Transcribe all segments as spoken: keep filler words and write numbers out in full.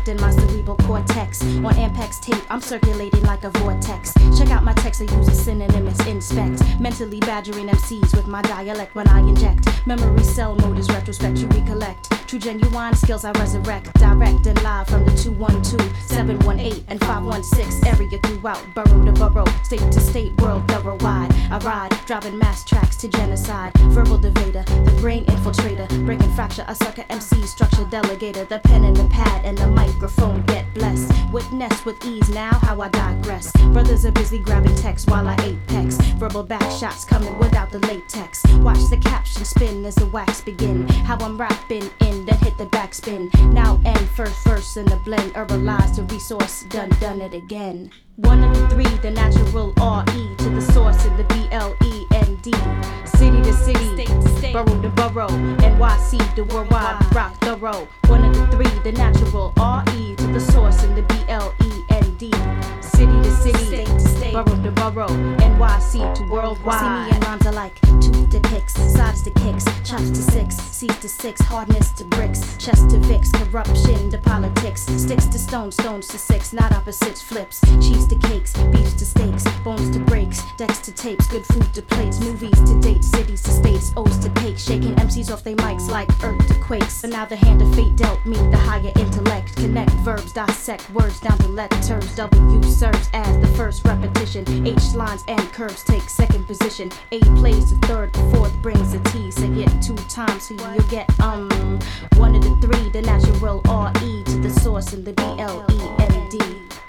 in my cerebral cortex. On Ampex tape, I'm circulating like a vortex. Check out my text, I use a synonym as inspect. Mentally badgering M Cs with my dialect when I inject. Memory cell mode is retrospect, you recollect. True genuine skills I resurrect. Direct and live from the two one two, seven one eight, and five one six area throughout. Borough to borough, state to state, world thorough wide. I ride, driving mass tracks to genocide. Verbal devader, the brain infiltrator. Breaking fracture, a sucker M C, structure delegator. The pen and the pad and the microphone get blessed. Witness with ease now how I digress. Brothers are busy grabbing text while I apex. Verbal back shots coming without the latex. Watch the caption spin as the wax begin. How I'm rapping in, then hit the backspin. Now end, first verse in the blend. Herbalize the resource, done, done it again. One of the three, the natural R E to the source in the B L E N D. City to city, state to state, borough to borough, N Y C to worldwide, rock thorough. One of the three, the natural R E to the source in the B L E N D. City to city, state to state, borough to borough, N Y C to worldwide. See me and rhymes alike, tooth to picks, sides to kicks, chops to six, C's to six, hardness to bricks, chest to vix, corruption to politics, sticks to stones, stones to six, not opposites, flips, cheese to cakes, beefs to steaks, bones to breaks, decks to tapes, good food to plates, movies to dates, cities to states, O's to cakes, shaking M Cs off they mics like earth to quakes. But now the hand of fate dealt me the higher intellect, connect verbs, dissect words down to letters. W serves as the first repetition, H lines and curves take second position, A plays the third, the fourth brings the T. Say it two times so you'll get um one of the three, the natural R E to the source in the B L E N D.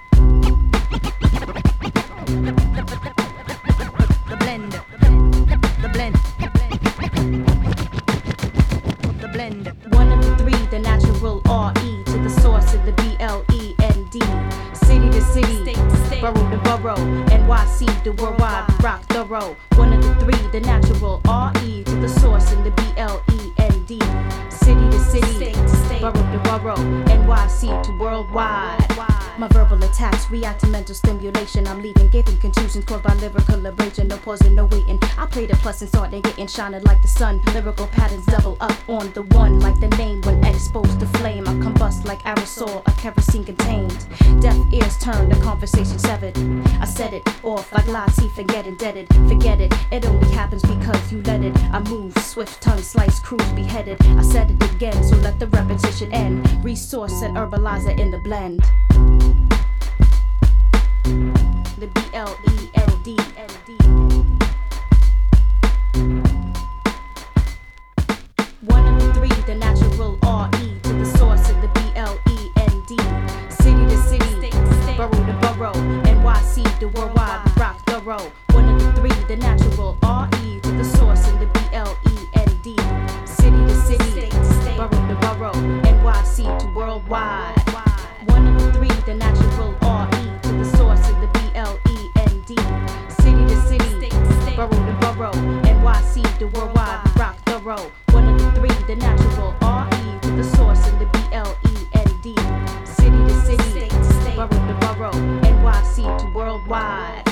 The blend, the blend, the blend. One of the three, the natural R E to the source in the B L E N D. City to city, state to state, borough to borough, N Y C to worldwide, rock thorough. One of the three, the natural R E to the source in the B L E N D. City to city, state to state, borough to borough, N Y C to worldwide. My verbal attacks react to mental stimulation. I'm leaving, gaping contusions caused by lyrical abrasion. No pausing, no waiting. I play the plus and start and getting shining like the sun. Lyrical patterns double up on the one, like the name when exposed to flame. I combust like aerosol, a kerosene contained. Deaf ears turn, the conversation severed. I set it off like Latif and get indebted. Forget it, it only happens because you let it. I move, swift tongue slice, cruise beheaded. I said it again, so let the repetition end. Resource and herbalizer in the blend. The B L E L D. One of the three, the natural R E to the source in the B L E N D. City to city, state to state, borough to borough, N Y C to worldwide, rock thorough. One of the three, the natural R E to the source in the B L E N D. City to city, state to state, borough to borough, N Y C to worldwide. One of the three, the natural R E to the source in the B L E N D. City to city, state to state, borough to borough, N Y C to worldwide, rock thorough. One of the three, the natural R E to the source in the B L E N D. City to city, state to state, borough to borough, N Y C to worldwide.